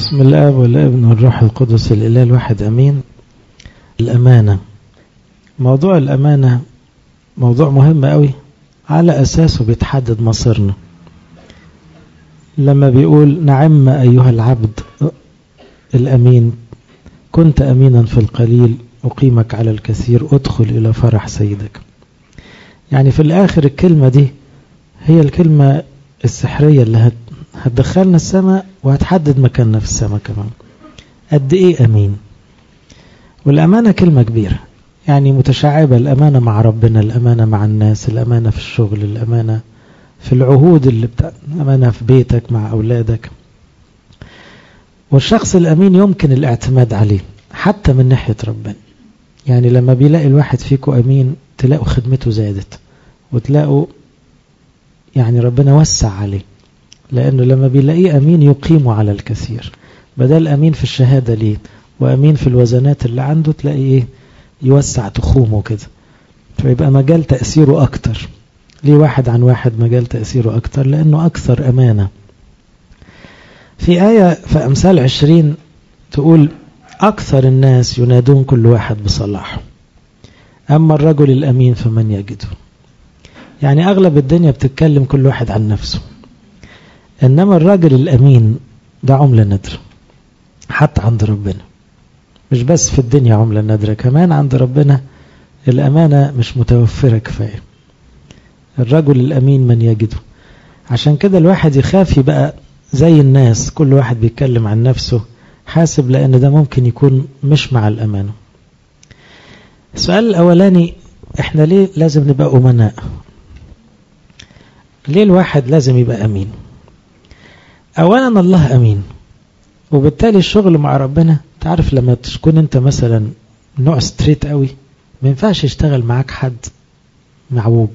بسم الله والابن والروح القدس الإله الواحد أمين. الأمانة، موضوع الأمانة موضوع مهم قوي، على أساسه بيتحدد مصيرنا. لما بيقول نعم أيها العبد الأمين، كنت أمينا في القليل أقيمك على الكثير، أدخل إلى فرح سيدك. يعني في الآخر الكلمة دي هي الكلمة السحرية اللي هتدخلنا السماء وهتحدد مكاننا في السماء كمان. قد إيه أمين؟ والأمانة كلمة كبيرة، يعني متشعبة. الأمانة مع ربنا، الأمانة مع الناس، الأمانة في الشغل، الأمانة في العهود الأمانة في بيتك مع أولادك. والشخص الأمين يمكن الاعتماد عليه حتى من ناحية ربنا. يعني لما بيلاقي الواحد فيكم أمين تلاقوا خدمته زادت، وتلاقوا يعني ربنا وسع عليه، لأنه لما بيلاقيه أمين يقيمه على الكثير. بدل أمين في الشهادة ليه وأمين في الوزنات اللي عنده، تلاقيه يوسع تخومه كده، فيبقى مجال تأثيره أكتر. ليه واحد عن واحد مجال تأثيره أكتر؟ لأنه أكثر أمانة. في آية في أمثال 20 تقول أكثر الناس ينادون كل واحد بصلاح، أما الرجل الأمين فمن يجده. يعني أغلب الدنيا بتتكلم كل واحد عن نفسه، إنما الراجل الأمين ده عملة نادرة حتى عند ربنا. مش بس في الدنيا عملة نادرة، كمان عند ربنا الأمانة مش متوفرة كفاية. الرجل الأمين من يجده. عشان كده الواحد يخاف يبقى زي الناس، كل واحد بيتكلم عن نفسه حاسب، لأن ده ممكن يكون مش مع الأمانة. السؤال الأولاني، احنا ليه لازم نبقى أمناء؟ ليه الواحد لازم يبقى أمين؟ أولا الله أمين، وبالتالي الشغل مع ربنا. تعرف لما تكون انت مثلا نوع ستريت قوي، ما ينفعش يشتغل معاك حد معوج،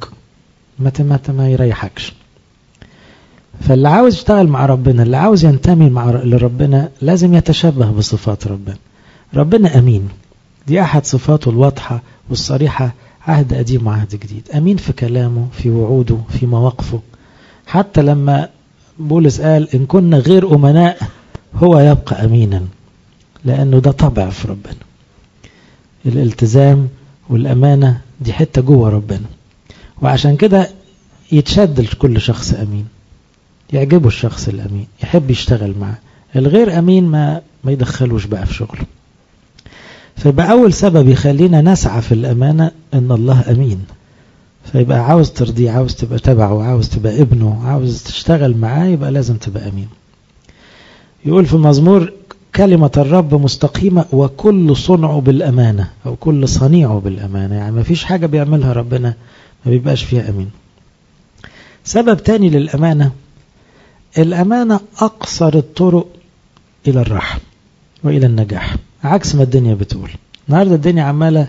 ما يريحكش. فاللي عاوز يشتغل مع ربنا، اللي عاوز ينتمي لربنا، لازم يتشبه بصفات ربنا. ربنا أمين، دي أحد صفاته الواضحة والصريحة، عهد قديم وعهد جديد. أمين في كلامه، في وعوده، في مواقفه. حتى لما بولس قال إن كنا غير أمناء هو يبقى أمينا، لأنه ده طبع في ربنا. الالتزام والأمانة دي حتة جوه ربنا، وعشان كده يتشد لكل شخص أمين، يعجبه الشخص الأمين، يحب يشتغل معه. الغير أمين ما يدخلوش بقى في شغله. فيبقى أول سبب يخلينا نسعى في الأمانة إن الله أمين. فيبقى عاوز ترضيه، عاوز تبقى تبعه، عاوز تبقى ابنه، عاوز تشتغل معاه، يبقى لازم تبقى أمين. يقول في المزمور كلمة الرب مستقيمة وكل صنعه بالأمانة، أو كل صنيعه بالأمانة. يعني ما فيش حاجة بيعملها ربنا ما بيبقاش فيها أمين. سبب تاني للأمانة، الأمانة أقصر الطرق إلى الراحة وإلى النجاح، عكس ما الدنيا بتقول. النهاردة الدنيا عمالة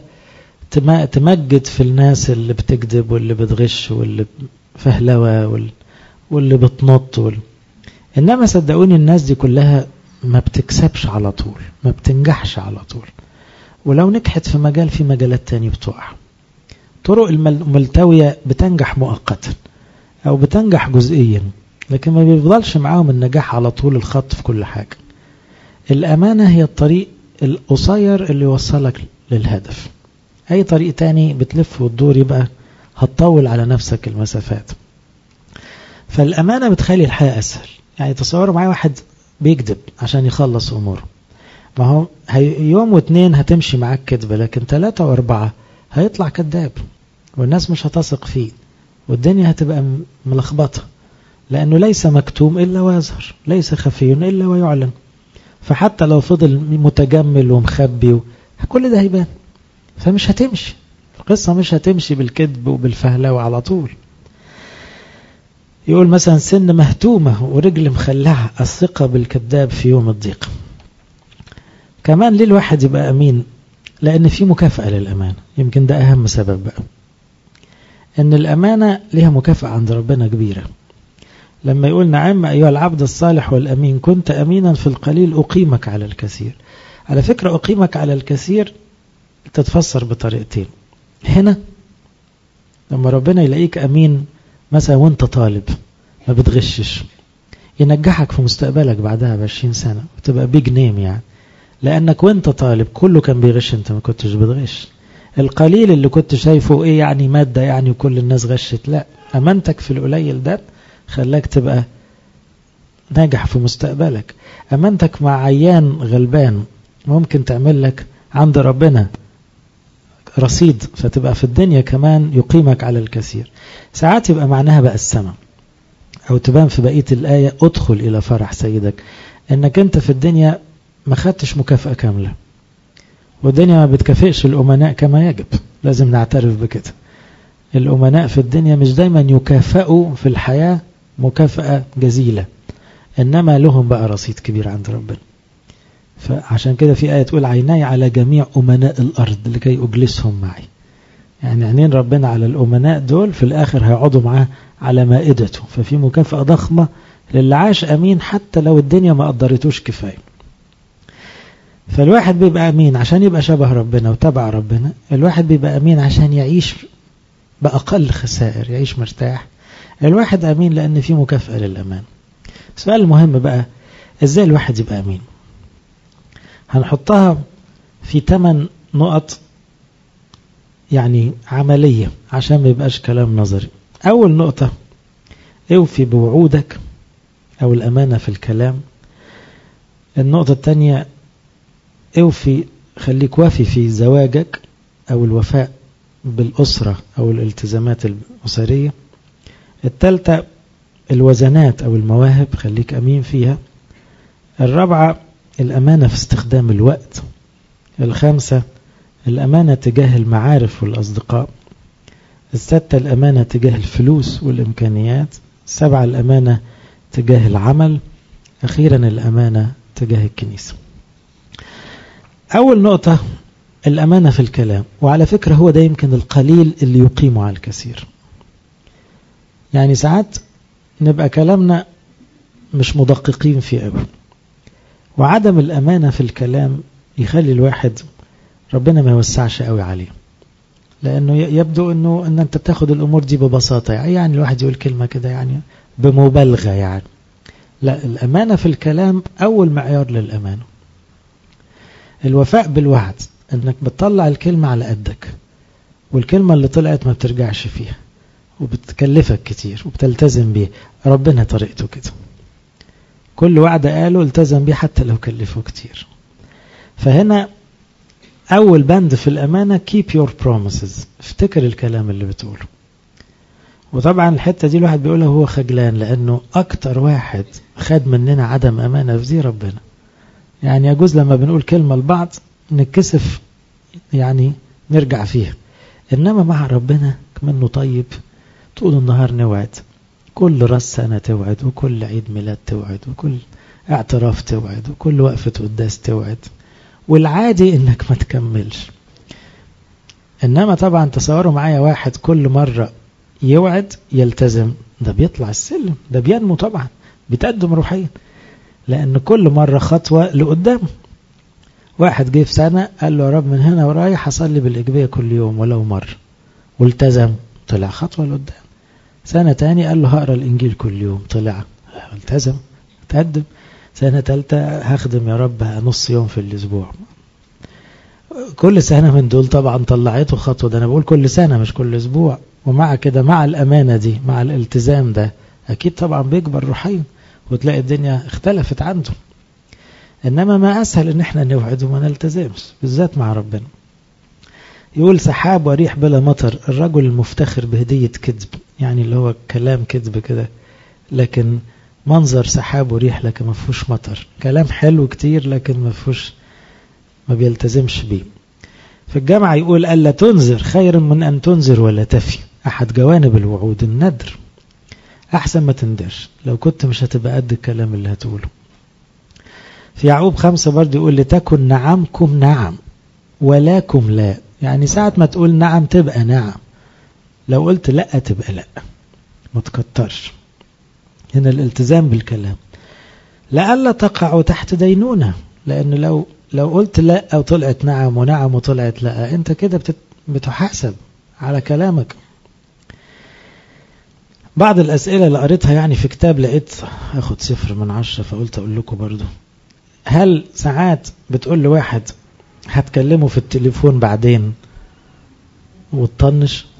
تمجد في الناس اللي بتكذب واللي بتغش واللي فهلوة واللي بتنط إنما صدقوني الناس دي كلها ما بتكسبش على طول، ما بتنجحش على طول. ولو نجحت في مجال، في مجالات تانية بتقع. طرق الملتوية بتنجح مؤقتا أو بتنجح جزئيا، لكن ما بيفضلش معاهم النجاح على طول الخط في كل حاجة. الأمانة هي الطريق القصير اللي يوصلك للهدف. أي طريق تاني بتلف وتدور يبقى هتطول على نفسك المسافات. فالأمانة بتخلي الحياة أسهل. يعني تصوروا معايا واحد بيكذب عشان يخلص أموره، ما هو يوم واثنين هتمشي معاك كذبة، لكن 3 و4 هيطلع كذاب، والناس مش هتثق فيه، والدنيا هتبقى ملخبطة، لأنه ليس مكتوم إلا ويظهر، ليس خفي إلا ويعلن. فحتى لو فضل متجمل ومخبي كل ده هيبان، فمش هتمشي القصة، مش هتمشي بالكذب وبالفهلة وعلى طول. يقول مثلا سن مهتومة ورجل مخلعة، الثقة بالكذاب في يوم الضيق. كمان ليه الواحد يبقى أمين؟ لأن في مكافأة للأمانة. يمكن ده أهم سبب بقى، أن الأمانة لها مكافأة عند ربنا كبيرة. لما يقول نعم أيها العبد الصالح والأمين، كنت أمينا في القليل أقيمك على الكثير. على فكرة أقيمك على الكثير تتفسر بطريقتين. هنا لما ربنا يلاقيك أمين مثلا وانت طالب ما بتغشش، ينجحك في مستقبلك بعدها ب20 سنة وتبقى بيج نيم يعني. لأنك وانت طالب كله كان بيغش، انت ما كنتش بتغش. القليل اللي كنت شايفه ايه يعني مادة يعني وكل الناس غشت، لا، أمانتك في القليل ده خلاك تبقى ناجح في مستقبلك. أمانتك مع عيان غلبان ممكن تعمل لك عند ربنا رصيد، فتبقى في الدنيا كمان يقيمك على الكثير. ساعات يبقى معناها بقى السماء، أو تبان في بقية الآية ادخل إلى فرح سيدك، إنك أنت في الدنيا ما خدتش مكافأة كاملة، والدنيا ما بتكافئش الأمناء كما يجب، لازم نعترف بكده. الأمناء في الدنيا مش دايما يكافئوا في الحياة مكافأة جزيلة، إنما لهم بقى رصيد كبير عند ربنا. فعشان كده في آية تقول عيناي على جميع أمناء الأرض لكي أجلسهم معي. يعني عينين ربنا على الأمناء دول في الآخر هيقعدوا معاه على مائدته، ففي مكافأة ضخمة للي عاش أمين حتى لو الدنيا ما قدرتوش كفاية. فالواحد بيبقى أمين عشان يبقى شبه ربنا وتبع ربنا، الواحد بيبقى أمين عشان يعيش بأقل خسائر، يعيش مرتاح. الواحد أمين لأن في مكافأة للأمان. السؤال المهم بقى إزاي الواحد يبقى أمين؟ هنحطها في 8 نقط يعني عملية عشان ما يبقاش كلام نظري. أول نقطة اوفي بوعودك أو الأمانة في الكلام. النقطة الثانية اوفي، خليك وافي في زواجك أو الوفاء بالأسرة أو الالتزامات الأسرية. الثالثة الوزنات أو المواهب، خليك أمين فيها. الرابعة الأمانة في استخدام الوقت. الخامسة الأمانة تجاه المعارف والأصدقاء. الستة الأمانة تجاه الفلوس والإمكانيات. 7 الأمانة تجاه العمل. أخيرا الأمانة تجاه الكنيسة. أول نقطة الأمانة في الكلام، وعلى فكرة هو ده يمكن القليل اللي يقيم على الكثير. يعني ساعات نبقى كلامنا مش مدققين فيه قوي، وعدم الأمانة في الكلام يخلي الواحد ربنا ما يوسعش قوي عليه، لأنه يبدو أن أنت بتاخد الأمور دي ببساطة، يعني الواحد يقول كلمة كده يعني بمبالغة يعني. لا، الأمانة في الكلام أول معيار للأمانة. الوفاء بالوعد، أنك بتطلع الكلمة على قدك، والكلمة اللي طلعت ما بترجعش فيها وبتكلفك كتير وبتلتزم بيه. ربنا طريقته كده، كل وعد قاله التزم بيه حتى لو كلفه كتير. فهنا أول بند في الأمانة keep your promises، افتكر الكلام اللي بتقوله. وطبعا الحتة دي الواحد بيقولها هو خجلان، لأنه أكتر واحد خد مننا عدم أمانة في دي ربنا. يعني يجوز لما بنقول كلمة لبعض نتكسف يعني نرجع فيها، إنما مع ربنا منه طيب طول النهار نوعد، كل راس سنة توعد، وكل عيد ميلاد توعد، وكل اعتراف توعد، وكل وقفة قداس توعد، والعادي إنك ما تكملش. إنما طبعا تصوروا معايا واحد كل مرة يوعد يلتزم، ده بيطلع السلم، ده بينمو طبعا، بيتقدم روحيا، لأن كل مرة خطوة لقدامه. واحد جه في سنة قال له يا رب من هنا ورايح أصلي بالإجبية كل يوم ولو مرة، والتزم، طلع خطوة لقدام. سنة تاني قال له هقرأ الإنجيل كل يوم، طلع التزم، تقدم. سنة تالتة هخدم يا رب نص يوم في الأسبوع. كل سنة من دول طبعا طلعته خطوة، ده أنا بقول كل سنة مش كل أسبوع. ومع كده مع الأمانة دي مع الالتزام ده أكيد طبعا بيكبر روحيا، وتلاقي الدنيا اختلفت عنده. إنما ما أسهل إن احنا نوعد وما نلتزمش، بالذات مع ربنا. يقول سحاب وريح بلا مطر، الرجل المفتخر بهدية كذب، يعني اللي هو كلام كذب كده، لكن منظر سحاب وريح لكن ما فيهوش مطر، كلام حلو كتير لكن ما فيهوش، ما بيلتزمش بيه. في الجامعة يقول ألا تنذر خير من أن تنذر ولا تفي. أحد جوانب الوعود الندر، أحسن ما تندرش، لو كنت مش هتبقى قد الكلام اللي هتقوله. في يعقوب 5 برضه يقول لتكن نعمكم نعم ولاكم لا، يعني ساعة ما تقول نعم تبقى نعم، لو قلت لا تبقى لا، ما تكترش. هنا الالتزام بالكلام. لألا تقعوا تحت دينونة، لأن لو قلت لا أو طلعت نعم ونعم وطلعت لا، أنت كده بتحاسب على كلامك. بعض الأسئلة اللي قريتها يعني في كتاب لقيت أخد 0/10 فقلت أقول لكم برضو. هل ساعات بتقول لواحد هتكلمه في التليفون بعدين وتطنش؟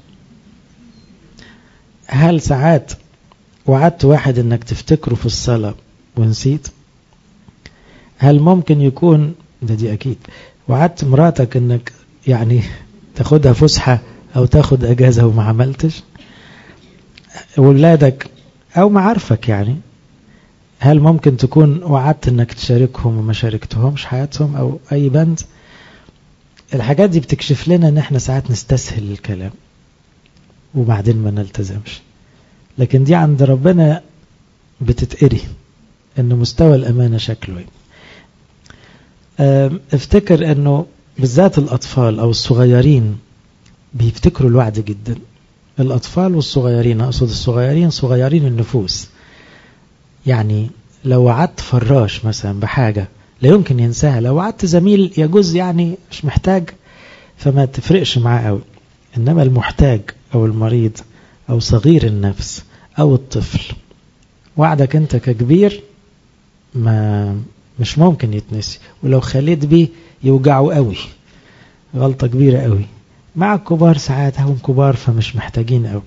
هل ساعات وعدت واحد انك تفتكره في الصلاة ونسيت؟ هل ممكن يكون دي أكيد وعدت مراتك انك يعني تاخدها فسحة أو تاخد أجازة وما عملتش؟ ولادك أو معارفك يعني هل ممكن تكون وعدت انك تشاركهم وما شاركتهمش حياتهم أو أي بند؟ الحاجات دي بتكشف لنا ان احنا ساعات نستسهل الكلام وبعدين ما نلتزمش، لكن دي عند ربنا بتتقري ان مستوى الأمانة شكله افتكر انه بالذات الأطفال أو الصغيرين بيفتكروا الوعد جدا. الأطفال والصغيرين، أقصد الصغيرين صغيرين النفوس، يعني لو وعدت فراش مثلا بحاجة لا يمكن ينساها، لو وعدت زميل يجوز يعني مش محتاج فما تفرقش معاه قوي، إنما المحتاج أو المريض أو صغير النفس أو الطفل وعدك أنت ككبير مش ممكن يتنسي، ولو خليت بيه يوجعه قوي، غلطة كبيرة قوي. مع الكبار ساعات هم كبار فمش محتاجين قوي.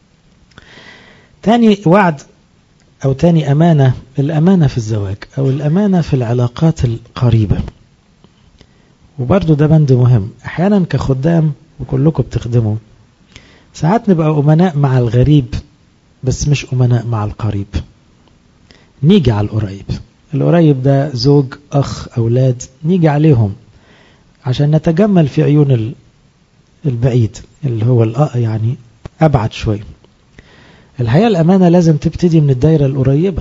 تاني وعد أو تاني أمانة، الأمانة في الزواج أو الأمانة في العلاقات القريبة، وبرضو ده بند مهم. أحيانا كخدام وكلكم بتخدموا ساعات نبقى أمناء مع الغريب بس مش أمناء مع القريب. نيجي على القريب ده زوج أخ أولاد، نيجي عليهم عشان نتجمل في عيون البعيد اللي هو يعني أبعد شوي. الحقيقة الأمانة لازم تبتدي من الدائرة القريبة.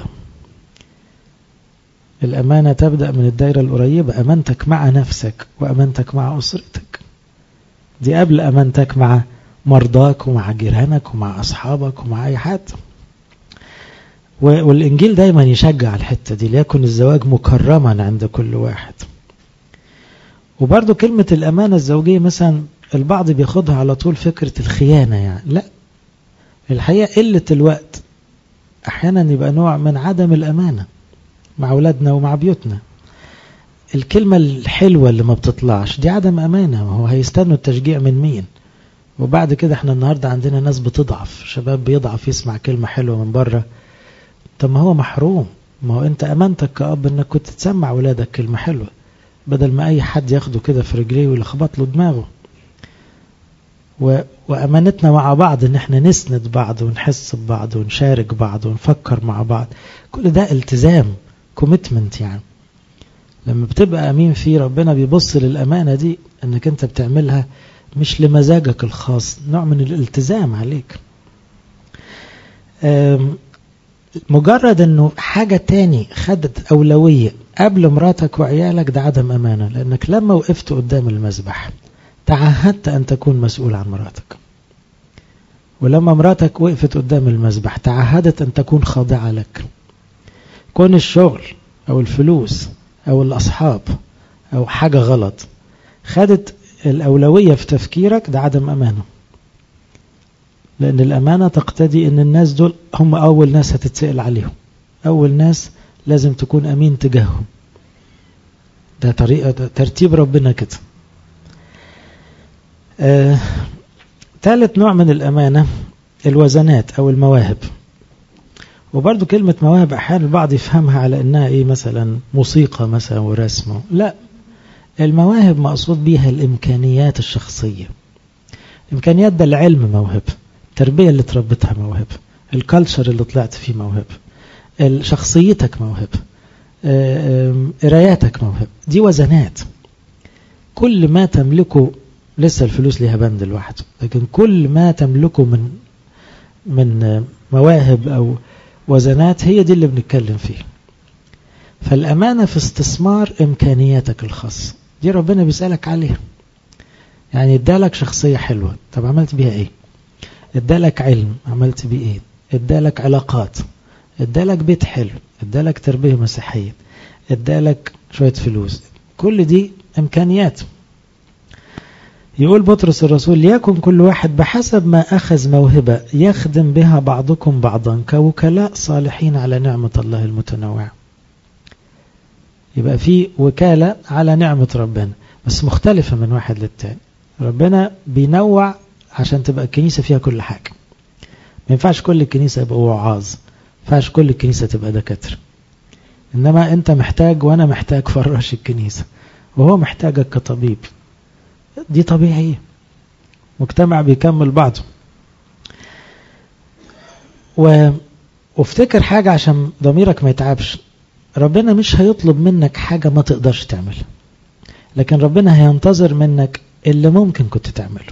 الأمانة تبدأ من الدائرة القريبة، أمانتك مع نفسك وأمانتك مع أسرتك، دي قبل أمانتك مع مرضاك ومع جيرانك ومع أصحابك ومع أي حد. والإنجيل دايما يشجع الحتة دي، ليكن الزواج مكرما عند كل واحد. وبرضو كلمة الأمانة الزوجية مثلا البعض بياخدها على طول فكرة الخيانة، يعني لا، الحقيقة قلة الوقت أحيانا يبقى نوع من عدم الأمانة مع أولادنا ومع بيوتنا. الكلمة الحلوة اللي ما بتطلعش دي عدم أمانة، وهو هيستنوا التشجيع من مين؟ وبعد كده احنا النهاردة عندنا ناس بتضعف، شباب بيضعف يسمع كلمة حلوة من بره، طب ما هو محروم. ما هو انت أمانتك كأب انك كنت تسمع أولادك كلمة حلوة بدل ما أي حد ياخده كده في رجليه ويلخبط له دماغه. وأمانتنا مع بعض ان احنا نسند بعض ونحس ببعض ونشارك بعض ونفكر مع بعض، كل ده التزام، كوميتمنت. يعني لما بتبقى أمين فيه ربنا بيبص للأمانة دي انك انت بتعملها مش لمزاجك الخاص، نوع من الالتزام عليك. مجرد انه حاجة تاني خدت أولوية قبل مراتك وعيالك ده عدم أمانة، لأنك لما وقفت قدام المذبح تعهدت أن تكون مسؤول عن مراتك، ولما مراتك وقفت قدام المذبح تعهدت أن تكون خاضعة لك. كون الشغل أو الفلوس أو الأصحاب أو حاجة غلط خدت الأولوية في تفكيرك ده عدم أمانة، لأن الأمانة تقتضي أن الناس دول هم أول ناس هتتسأل عليهم، أول ناس لازم تكون أمين تجاههم. ده طريقة ترتيب ربنا كده. ثالث نوع من الأمانة الوزنات أو المواهب. وبرضو كلمة مواهب أحيانا البعض يفهمها على أنها إيه، مثلا موسيقى مثلا ورسم. لا، المواهب مقصود بيها الإمكانيات الشخصية. الإمكانيات ده العلم موهبة، التربية اللي تربتها موهبة، الكالتشر اللي طلعت فيه موهبة، شخصيتك موهبة، قراياتك موهبة، دي وزنات. كل ما تملكه، لسه الفلوس ليها بند لوحده، لكن كل ما تملكه من مواهب أو وزنات هي دي اللي بنتكلم فيه. فالأمانة في استثمار إمكانياتك الخاصة دي ربنا بيسألك عليها. يعني ادالك شخصية حلوة، طب عملت بيها ايه؟ ادالك علم، عملت بيه ايه؟ ادالك علاقات، ادالك بيت حلو، ادالك تربية مسيحية، ادالك شوية فلوس، كل دي إمكانيات. يقول بطرس الرسول ليكن كل واحد بحسب ما أخذ موهبة يخدم بها بعضكم بعضا كوكلاء صالحين على نعمة الله المتنوعة. يبقى في وكالة على نعمة ربنا بس مختلفة من واحد للتاني. ربنا بينوع عشان تبقى الكنيسة فيها كل حاجة. ما ينفعش كل الكنيسة يبقى وعاظ، ما ينفعش كل الكنيسة تبقى دكاترة، إنما أنت محتاج وأنا محتاج فراش الكنيسة وهو محتاجك كطبيب. دي طبيعية، مجتمع بيكمل بعضه. وافتكر حاجة عشان ضميرك ما يتعبش، ربنا مش هيطلب منك حاجة ما تقدرش تعملها، لكن ربنا هينتظر منك اللي ممكن كنت تعمله.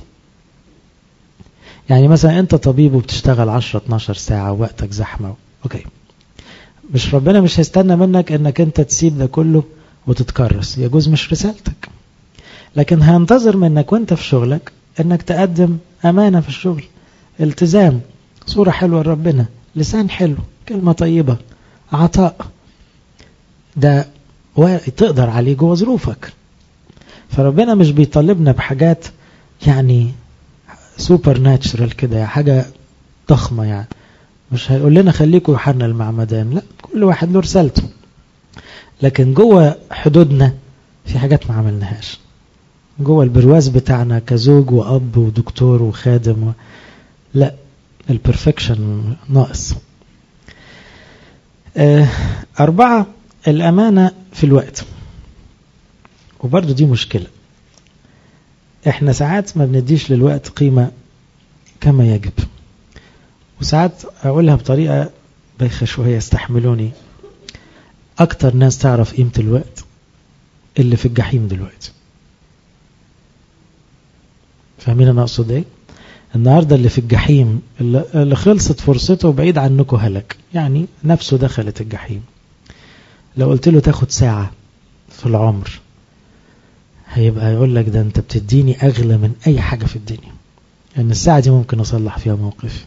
يعني مثلا انت طبيب وبتشتغل 10-12 ساعة ووقتك زحمة، اوكي، مش ربنا مش هيستنى منك انك انت تسيب ده كله وتتكرس، يجوز مش رسالتك، لكن هينتظر منك وانت في شغلك انك تقدم امانة في الشغل، التزام، صورة حلوة لربنا، لسان حلو، كلمة طيبة، عطاء، ده تقدر عليه جوه ظروفك. فربنا مش بيطالبنا بحاجات يعني سوبر ناتشرال كده، حاجة ضخمة، يعني مش هيقول لنا خليكوا يوحنا المعمدان، لا، كل واحد له رسالته، لكن جوه حدودنا في حاجات ما عملناهاش، جوه البرواز بتاعنا كزوج وأب ودكتور وخادم لا، البرفكشن ناقص. 4 الأمانة في الوقت. وبرضو دي مشكلة، احنا ساعات ما بنديش للوقت قيمة كما يجب، وساعات اقولها بطريقة بايخة شوية، استحملوني، اكتر ناس تعرف قيمة الوقت اللي في الجحيم دلوقتي. فاهمين انا اقصد ايه؟ النهاردة اللي في الجحيم، اللي خلصت فرصته بعيد عنكم هلك، يعني نفسه دخلت الجحيم، لو قلت له تاخد ساعة في العمر هيبقى يقول لك ده انت بتديني اغلى من اي حاجة في الدنيا، لان الساعة دي ممكن اصلح فيها موقفي،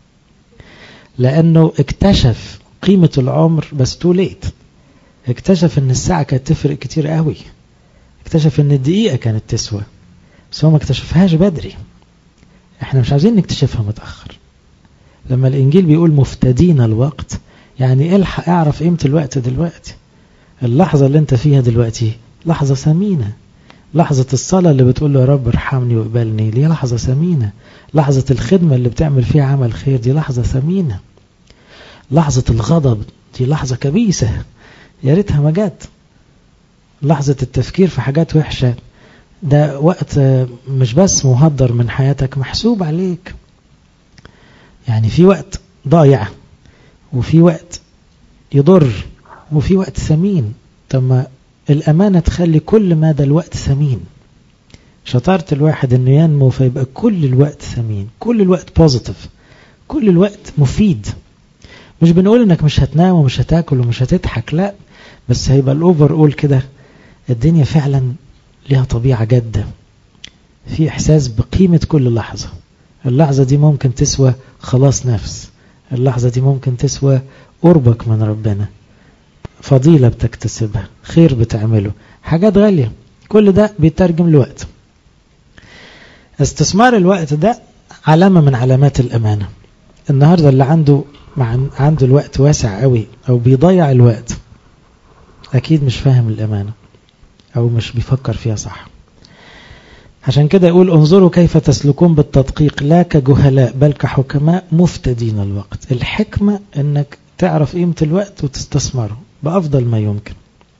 لانه اكتشف قيمة العمر بس تو ليت. اكتشف ان الساعة كانت تفرق كتير قوي، اكتشف ان الدقيقة كانت تسوى، بس هو ما اكتشفهاش بدري. احنا مش عايزين نكتشفها متأخر. لما الانجيل بيقول مفتدين الوقت، يعني الحق اعرف قيمة الوقت دلوقتي. اللحظة اللي انت فيها دلوقتي لحظة ثمينة، لحظة الصلاة اللي بتقول له يا رب ارحمني وقبلني دي لحظة ثمينة، لحظة الخدمة اللي بتعمل فيها عمل خير دي لحظة ثمينة، لحظة الغضب دي لحظة كبيسة يا ريتها ما جت، لحظة التفكير في حاجات وحشة ده وقت مش بس مهدر من حياتك، محسوب عليك. يعني في وقت ضايع، وفي وقت يضر، وفي وقت ثمين. طب الأمانة تخلي كل مدى الوقت ثمين. شطارة الواحد انه ينمو فيبقى كل الوقت ثمين، كل الوقت بوزيتيف، كل الوقت مفيد. مش بنقول انك مش هتنام ومش هتاكل ومش هتضحك، لا، بس هيبقى الاوفر اول كده الدنيا فعلا ليها طبيعة جادة، في احساس بقيمة كل لحظة. اللحظة دي ممكن تسوى خلاص نفس، اللحظة دي ممكن تسوى قربك من ربنا، فضيلة بتكتسبها، خير بتعمله، حاجات غالية، كل ده بيترجم لوقت. استثمار الوقت ده علامة من علامات الأمانة. النهاردة اللي عنده الوقت واسع قوي أو بيضيع الوقت أكيد مش فاهم الأمانة أو مش بيفكر فيها صح. عشان كده يقول انظروا كيف تسلكون بالتدقيق لا كجهلاء بل كحكماء مفتدين الوقت. الحكمة انك تعرف قيمة الوقت وتستثمره بأفضل ما يمكن.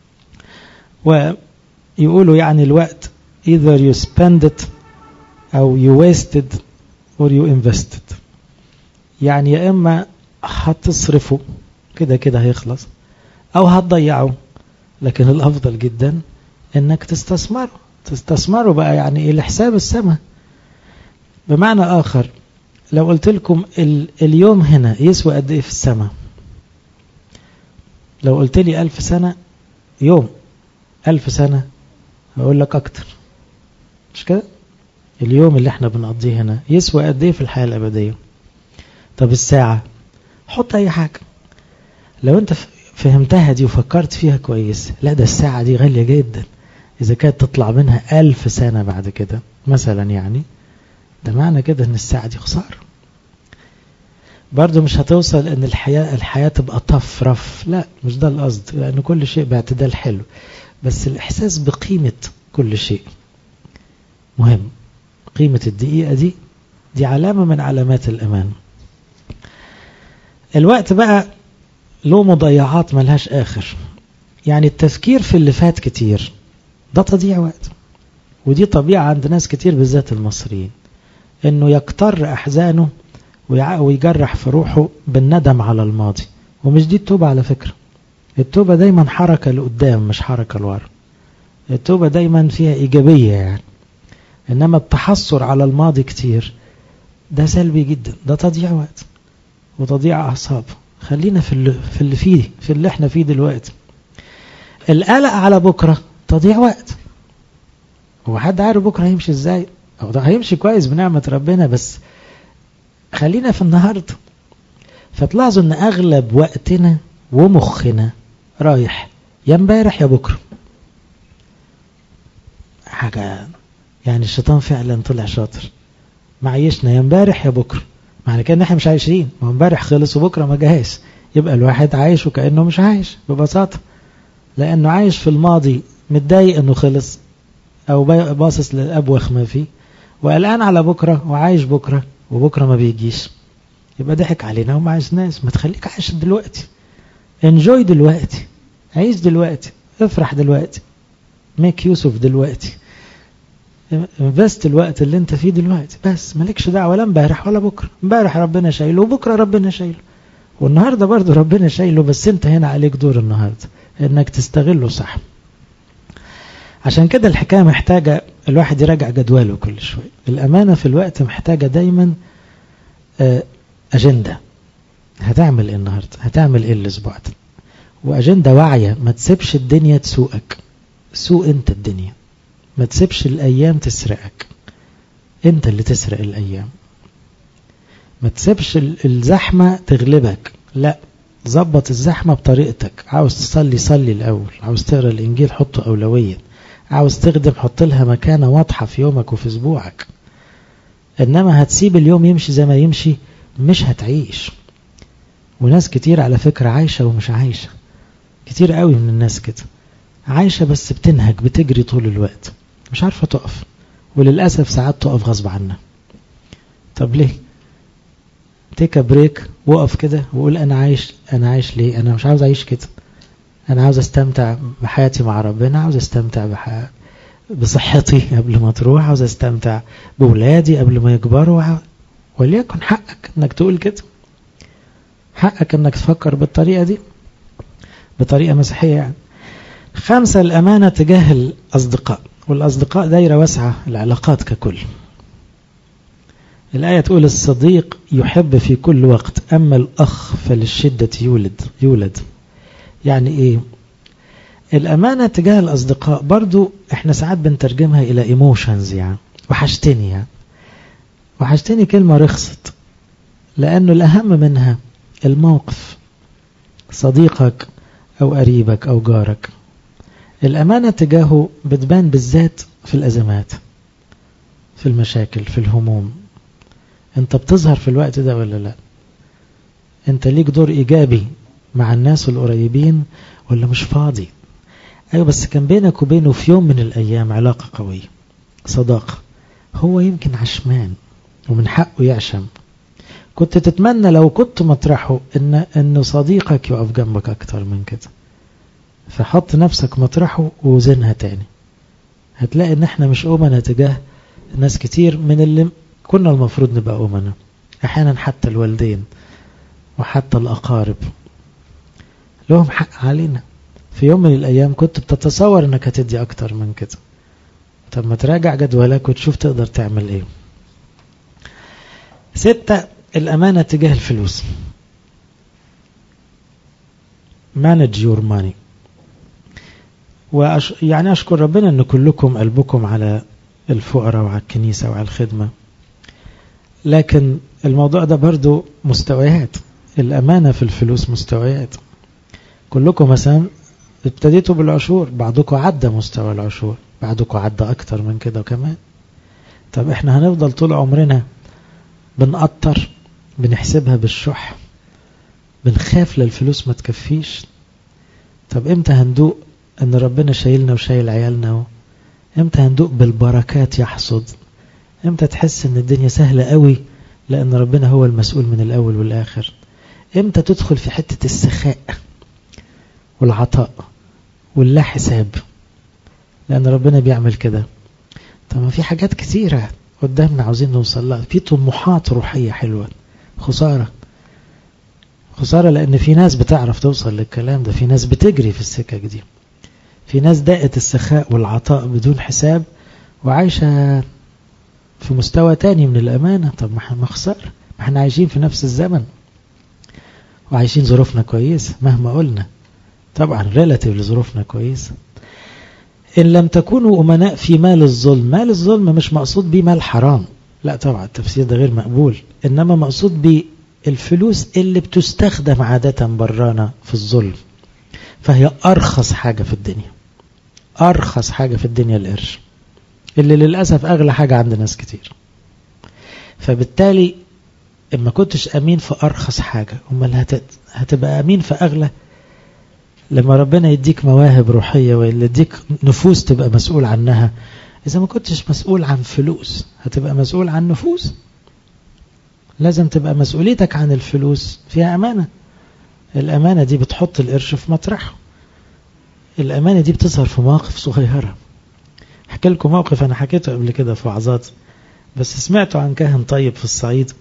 ويقولوا يعني الوقت either you spend it أو you wasted or you invested. يعني يا إما هتصرفه كده كده هيخلص أو هتضيعه، لكن الأفضل جدا إنك تستثمره بقى، يعني إيه لحساب السماء. بمعنى آخر لو قلت لكم اليوم هنا يسوى قد إيه في السماء، لو قلت لي 1000 سنة يوم 1000 سنة هقول لك أكتر، مش كده؟ اليوم اللي احنا بنقضيه هنا يسوى قد إيه في الحياة الأبدية. طب الساعة حط أي حاجة، لو أنت فهمتها دي وفكرت فيها كويس، لا ده الساعة دي غالية جدا، إذا كانت تطلع منها 1000 سنة بعد كده مثلا يعني، ده معنى كده ان الساعة دي خسارة. برضو مش هتوصل ان الحياة تبقى طف رف، لا مش ده القصد، لان كل شيء باعتدال حلو، بس الاحساس بقيمة كل شيء مهم. قيمة الدقيقة دي علامة من علامات الأمان. الوقت بقى له مضيعات ملهاش آخر، يعني التفكير في اللي فات كتير ده تضييع وقت، ودي طبيعة عند ناس كتير بالذات المصريين، انه يكتر احزانه ويجرح في روحه بالندم على الماضي. ومش دي التوبة على فكرة، التوبة دايما حركة لقدام مش حركة لورا، التوبة دايما فيها إيجابية يعني. إنما التحصر على الماضي كتير ده سلبي جدا، ده تضييع وقت وتضييع أعصاب. خلينا في اللي فيه، في اللي احنا فيه دلوقتي. القلق على بكرة تضييع وقت. هو حد عارف بكرة هيمشي ازاي؟ أو ده هيمشي كويس بنعمة ربنا، بس خلينا في النهاردة. فتلاحظوا ان اغلب وقتنا ومخنا رايح يا امبارح يا بكرة. حاجة يعني الشيطان فعلا طلع شاطر، معيشنا يا امبارح يا بكرة. معنى كده ان احنا مش عايشين، ما امبارح خلص وبكرة ما جاهز، يبقى الواحد عايش وكأنه مش عايش ببساطة، لانه عايش في الماضي متضايق انه خلص او باصص للأبوخ ما فيه، وقلقان على بكرة وعايش بكرة وبكرة ما بيجيش، يبقى ضحك علينا وما عايزناش. ما تخليك عايش دلوقتي، انجوي دلوقتي، عيش دلوقتي، افرح دلوقتي، ميك يوسف دلوقتي، انفست الوقت اللي انت فيه دلوقتي، بس مالكش دعوه ولا امبارح ولا بكره. امبارح ربنا شايله وبكره ربنا شايله والنهارده برضو ربنا شايله، بس انت هنا عليك دور النهارده انك تستغله صح. عشان كده الحكايه محتاجه الواحد يراجع جدوله كل شويه. الامانه في الوقت محتاجه دايما أجندة، هتعمل ايه النهاردة، هتعمل ايه الاسبوع ده، وأجندة واعية. ما تسيبش الدنيا تسوقك، سوق انت الدنيا. ما تسيبش الأيام تسرقك، انت اللي تسرق الأيام. ما تسيبش الزحمة تغلبك، لا، ظبط الزحمة بطريقتك. عاوز تصلي صلي الأول، عاوز تقرأ الإنجيل حطه أولوية، عاوز تخدم حط لها مكانة واضحة في يومك وفي أسبوعك. إنما هتسيب اليوم يمشي زي ما يمشي مش هتعيش. وناس كتير على فكرة عايشة ومش عايشة، كتير قوي من الناس كده عايشة بس بتنهج بتجري طول الوقت مش عارفة تقف، وللأسف ساعات تقف غصب عنها. طب ليه؟ تيك بريك، وقف كده وقول أنا عايش ليه؟ أنا مش عاوز أعيش كده. أنا عاوز أستمتع بحياتي مع ربنا، عاوز أستمتع بصحتي قبل ما تروح، عاوز أستمتع بولادي قبل ما يكبروا. وليكن حقك أنك تقول كده، حقك أنك تفكر بالطريقة دي، بطريقة مسيحية يعني. 5 الأمانة تجاه الأصدقاء. والأصدقاء دايرة واسعة، العلاقات ككل. الآية تقول الصديق يحب في كل وقت، أما الأخ فللشدة يولد. يعني إيه الأمانة تجاه الأصدقاء؟ برضو إحنا ساعات بنترجمها إلى emotions يعني، وحشتني يعني. وحشتني كلمة رخصت، لأنه الأهم منها الموقف، صديقك أو قريبك أو جارك. الأمانة تجاهه بتبان بالذات في الأزمات، في المشاكل، في الهموم. أنت بتظهر في الوقت ده ولا لا؟ أنت ليك دور إيجابي مع الناس القريبين ولا مش فاضي؟ أيوة، بس كان بينك وبينه في يوم من الأيام علاقة قوية، صداقة. هو يمكن عشمان ومن حقه يعشم. كنت تتمنى لو كنت مطرحه إن صديقك يقف جنبك أكتر من كده. فحط نفسك مطرحه ووزنها تاني. هتلاقي ان احنا مش أمنا تجاه ناس كتير من اللي كنا المفروض نبقى أمنا. احيانا حتى الوالدين وحتى الأقارب لهم حق علينا. في يوم من الأيام كنت بتتصور انك هتدي أكتر من كده. طب ما تراجع جدولك وتشوف تقدر تعمل ايه. 6 الأمانة تجاه الفلوس. manage your money. يعني أشكر ربنا أن كلكم قلبكم على الفقراء وعلى الكنيسة وعلى الخدمة، لكن الموضوع ده برضو مستويات. الأمانة في الفلوس مستويات. كلكم مثلا ابتديتوا بالعشور، بعضكم عدى مستوى العشور، بعضكم عدى أكتر من كده كمان. طب احنا هنفضل طول عمرنا بنقطر، بنحسبها بالشح، بنخاف للفلوس ما تكفيش. طب امتى هندوق ان ربنا شايلنا وشايل عيالنا؟ امتى هندوق بالبركات يحصد؟ امتى تحس ان الدنيا سهلة قوي لان ربنا هو المسؤول من الاول والاخر؟ امتى تدخل في حتة السخاء والعطاء واللا حساب لان ربنا بيعمل كده؟ طب ما في حاجات كثيرة قدامنا عاوزين نوصل لها، في طموحات روحية حلوة. خسارة لان في ناس بتعرف توصل للكلام ده، في ناس بتجري في السكك دي، في ناس دقت السخاء والعطاء بدون حساب وعايشة في مستوى تاني من الأمانة. طب ما خسارة، ما احنا عايشين في نفس الزمن وعايشين ظروفنا كويسة مهما قلنا، طبعا ريلاتيف لظروفنا كويسة. إن لم تكونوا أمناء في مال الظلم، مال الظلم مش مقصود بيه مال حرام، لا طبعا التفسير ده غير مقبول، إنما مقصود بيه الفلوس اللي بتستخدم عادة برانا في الظلم، فهي أرخص حاجة في الدنيا. أرخص حاجة في الدنيا القرش، اللي للأسف أغلى حاجة عند ناس كتير. فبالتالي إما كنتش أمين في أرخص حاجة، أمال هتبقى أمين في أغلى؟ لما ربنا يديك مواهب روحية ولا يديك نفوس تبقى مسؤول عنها، إذا ما كنتش مسؤول عن فلوس هتبقى مسؤول عن نفوس. لازم تبقى مسؤوليتك عن الفلوس فيها أمانة. الأمانة دي بتحط القرش في مطرحه. الأمانة دي بتظهر في مواقف صغيرة. احكي لكم موقف أنا حكيته قبل كده في وعظات، بس سمعته عن كاهن طيب في الصعيد.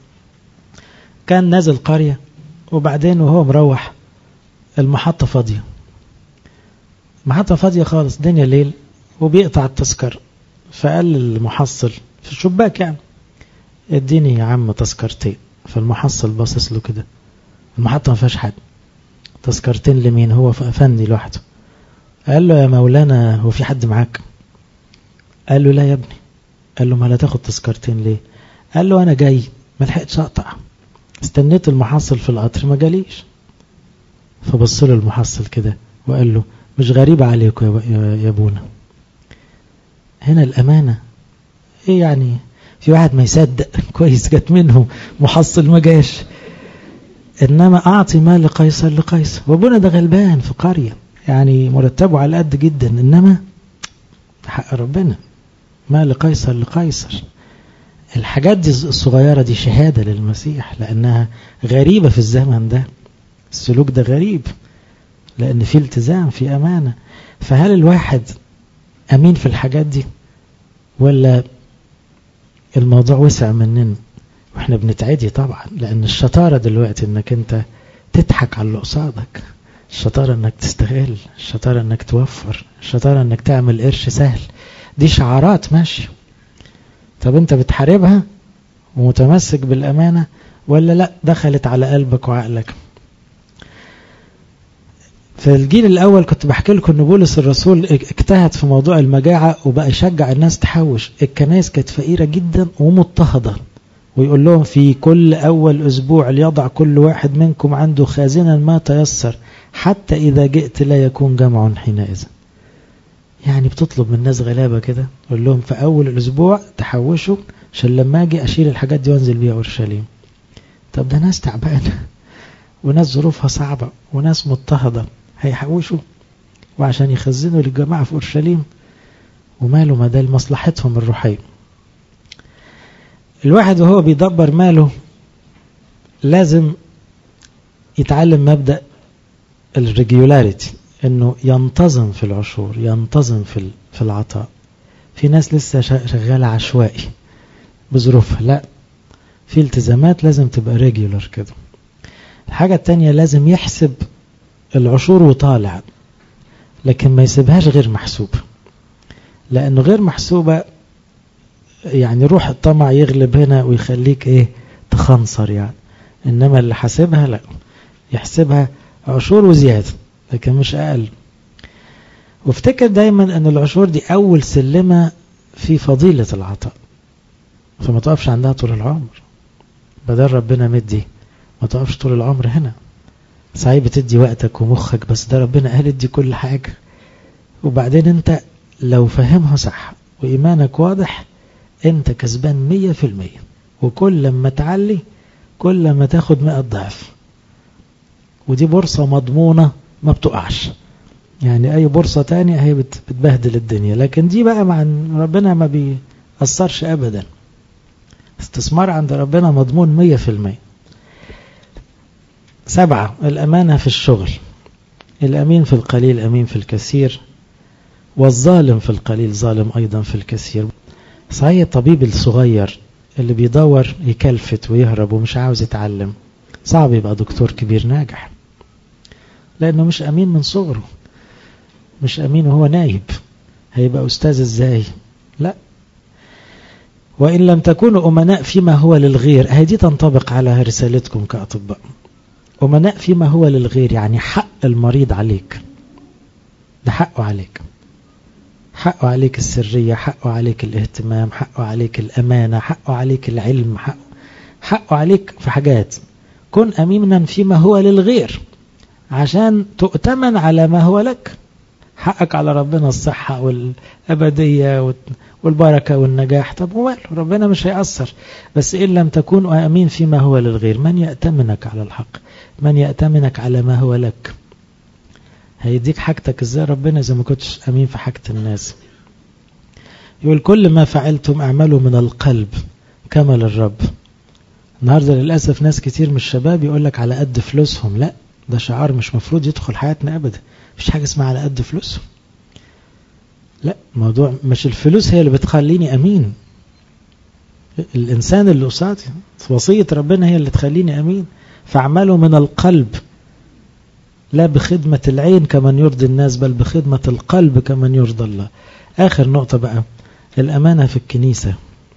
كان نازل قرية وبعدين وهو مروح المحطة فاضية، محطة فاضية خالص، دنيا ليل، وبيقطع التذكر. فقال للمحصل في الشباك يعني اديني يا عم تذكرتين. فالمحصل باصص له كده، المحطة ما فيهاش حد، تذكرتين لمين؟ هو فني لوحده. قال له يا مولانا هو في حد معاك؟ قال له لا يا ابني. قال له ما لا تاخد تذكرتين ليه؟ قال له انا جاي ما لحقتش اقطع، استنيت المحصل في القطر ما جاليش. فبص له المحصل كده وقال له مش غريبة عليك يا ابونا. هنا الامانة ايه يعني؟ في واحد ما يصدق كويس جت منه محصل ما جاش، انما اعطي مال لقيصر لقيصر. وابونا ده غلبان في قرية يعني مرتبه على قد جدا، انما حق ربنا ما لقيصر لقيصر. الحاجات دي الصغيرة دي شهادة للمسيح لأنها غريبة في الزمن ده. السلوك ده غريب لأن في التزام، في أمانة. فهل الواحد أمين في الحاجات دي ولا الموضوع وسع مننا وإحنا بنتعدي؟ طبعا لأن الشطارة دلوقتي أنك أنت تضحك على اللي قصادك، الشطارة أنك تستغل، الشطارة أنك توفر، الشطارة أنك تعمل قرش سهل. دي شعارات ماشي. طب انت بتحاربها ومتمسك بالأمانة ولا لا دخلت على قلبك وعقلك؟ في الجيل الأول كنت بحكي لكم أن بولس الرسول اجتهد في موضوع المجاعة وبقى يشجع الناس تحوش. الكنائس كانت فقيرة جدا ومضطهدة، ويقول لهم في كل أول أسبوع ليضع كل واحد منكم عنده خازنا ما تيسر حتى إذا جئت لا يكون جمع حينئذ. يعني بتطلب من الناس غلابة كده، قول لهم في أول الأسبوع تحوشوا عشان لما أجي أشيل الحاجات دي وانزل بيها أورشليم. طب ده ناس تعبانة وناس ظروفها صعبة وناس مضطهدة، هيحوشوا وعشان يخزنوا للجماعة في أورشليم؟ وماله ما ده لمصلحتهم الروحية. الواحد وهو بيدبر ماله لازم يتعلم مبدأ الريجولاريتي، انه ينتظم في العشور، ينتظم في العطاء. في ناس لسه شغالة عشوائي بظروفها، لا، في التزامات لازم تبقى ريجولار كده. الحاجة التانية لازم يحسب العشور وطالع، لكن ما يسيبهاش غير محسوبة، لانه غير محسوبة يعني روح الطمع يغلب هنا ويخليك ايه تخنصر يعني. انما اللي حاسبها لا، يحسبها عشور وزيادة لكن مش أقل. وافتكر دايما أن العشور دي أول سلمة في فضيلة العطاء، فما تقفش عندها طول العمر. بدل ربنا مدي ما تقفش طول العمر هنا، صحيح بتدي وقتك ومخك، بس ده ربنا قال ادي كل حاجة. وبعدين انت لو فهمها صح وإيمانك واضح انت كسبان 100%. وكل لما تعلي كل لما تاخد 100 ضعف. ودي بورصة مضمونة ما بتقعش. يعني اي بورصة تانية هي بتبهدل الدنيا، لكن دي بقى مع ربنا ما بيأثرش ابدا. استثمار عند ربنا مضمون 100%. 7. الأمانة في الشغل. الأمين في القليل أمين في الكثير، والظالم في القليل ظالم أيضا في الكثير. صحيح الطبيب الصغير اللي بيدور يكلفت ويهرب ومش عاوز يتعلم صعب يبقى دكتور كبير ناجح، لأنه مش أمين من صغره. مش أمين وهو نايب، هيبقى أستاذ إزاي؟ لا. وإن لم تكونوا أمناء فيما هو للغير، هذه تنطبق على رسالتكم كأطباء. أمناء فيما هو للغير يعني حق المريض عليك، ده حقه عليك. حقه عليك السرية، حقه عليك الاهتمام، حقه عليك الأمانة، حقه عليك العلم، حقه عليك في حاجات. كن أمينا فيما هو للغير عشان تؤتمن على ما هو لك. حقك على ربنا الصحة والأبدية والبركة والنجاح. طب وماله، ربنا مش هيأثر. بس إن لم تكون أمين فيما هو للغير، من يأتمنك على الحق؟ من يأتمنك على ما هو لك؟ هيديك حاجتك ازاي ربنا إذا ما كنتش أمين في حاجة الناس؟ يقول كل ما فعلتم اعملوا من القلب كما للرب. النهاردة للأسف ناس كتير من الشباب يقولك على قد فلوسهم. لا، ده شعار مش مفروض يدخل حياتنا أبدا. مفيش حاجة اسمها على قد فلوسهم. لا، موضوع مش الفلوس هي اللي بتخليني أمين. الإنسان اللي قصادي، وصية ربنا هي اللي تخليني أمين. فاعملوا من القلب، لا بخدمة العين كمن يرضي الناس، بل بخدمة القلب كمن يرضي الله. آخر نقطة بقى، الأمانة في الكنيسة.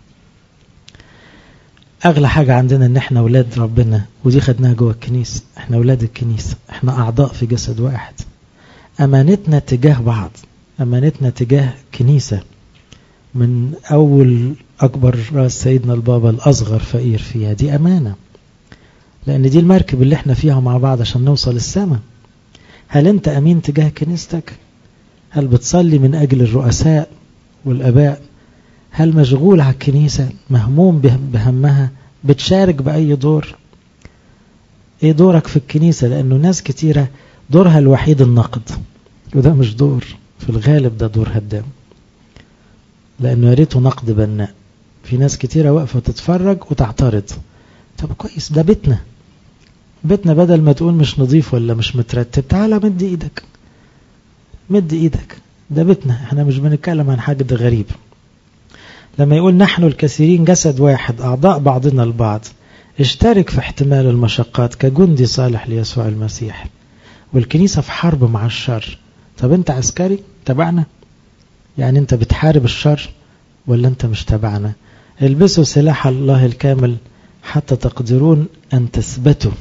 أغلى حاجة عندنا إن احنا أولاد ربنا، ودي خدناها جوه الكنيسة. احنا أولاد الكنيسة، احنا أعضاء في جسد واحد. أمانتنا تجاه بعض، أمانتنا تجاه كنيسة، من أول أكبر رأس سيدنا البابا الأصغر فقير فيها، دي أمانة. لأن دي المركب اللي احنا فيها مع بعض عشان نوصل السماء. هل أنت أمين تجاه كنيستك؟ هل بتصلي من أجل الرؤساء والأباء؟ هل مشغول على الكنيسة، مهموم بهمها، بتشارك بأي دور؟ ايه دورك في الكنيسة؟ لأنه ناس كتيرة دورها الوحيد النقد، وده مش دور، في الغالب ده دور هدام، لأنه ياريته نقد بناء. في ناس كتيرة واقفة تتفرج وتعترض. طب كويس، ده بيتنا. بيتنا بدل ما تقول مش نظيف ولا مش مترتب، تعالى مد ايدك، مد ايدك، ده بيتنا. احنا مش بنتكلم عن حاجة ده غريب. لما يقول نحن الكثيرين جسد واحد أعضاء بعضنا البعض، اشترك في احتمال المشقات كجندي صالح ليسوع المسيح. والكنيسة في حرب مع الشر. طب انت عسكري تبعنا؟ يعني انت بتحارب الشر ولا انت مش تبعنا؟ البسوا سلاح الله الكامل حتى تقدرون أن تثبتوا.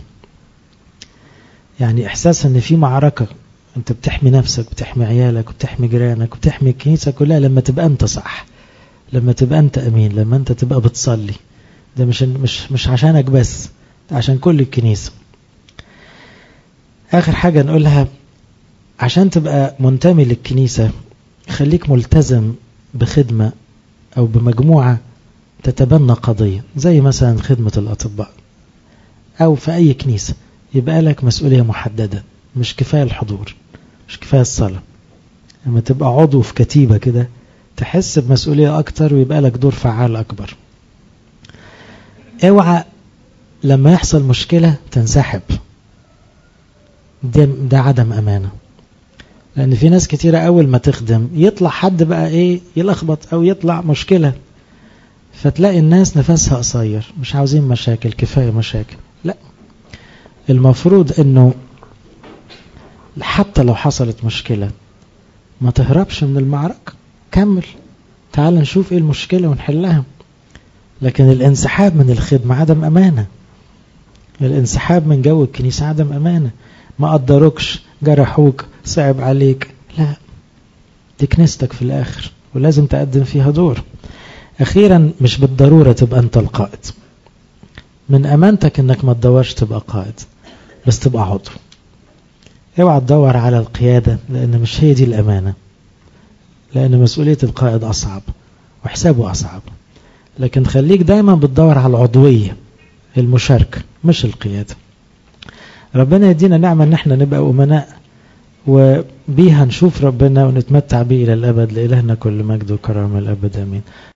يعني إحساس أن في معركة، أنت بتحمي نفسك، بتحمي عيالك، وبتحمي جيرانك، وبتحمي الكنيسة كلها لما تبقى أنت صح، لما تبقى أنت أمين، لما أنت تبقى بتصلي. ده مش عشانك بس، ده عشان كل الكنيسة. آخر حاجة نقولها، عشان تبقى منتمي للكنيسة خليك ملتزم بخدمة أو بمجموعة تتبنى قضية، زي مثلا خدمة الأطباء، أو في أي كنيسة يبقى لك مسؤولية محددة. مش كفاية الحضور، مش كفاية الصلاة. لما تبقى عضو في كتيبة كده تحس بمسؤولية أكتر ويبقى لك دور فعال أكبر. اوعى لما يحصل مشكلة تنسحب، ده عدم أمانة. لأن في ناس كتيرة أول ما تخدم يطلع حد بقى إيه يلخبط، أو يطلع مشكلة، فتلاقي الناس نفسها قصير، مش عاوزين مشاكل، كفاية مشاكل. لا، المفروض انه حتى لو حصلت مشكلة ما تهربش من المعركة، كمل، تعال نشوف ايه المشكلة ونحلها. لكن الانسحاب من الخدمة عدم أمانة. الانسحاب من جو الكنيسة عدم أمانة. ما قدروكش، جرحوك، صعب عليك، لا، دي كنيستك في الآخر ولازم تقدم فيها دور. أخيرا، مش بالضرورة تبقى أنت القائد. من أمانتك أنك ما تدورش تبقى قائد، بس تبقى عضو. اوعى تدور على القيادة، لأن مش هي دي الأمانة. لأن مسؤولية القائد أصعب وحسابه أصعب. لكن خليك دايما بتدور على العضوية، المشاركة مش القيادة. ربنا يدينا نعمة ان احنا نبقى أمناء، وبيها نشوف ربنا ونتمتع به إلى الأبد. لإلهنا كل مجد وكرامة الأبد، آمين.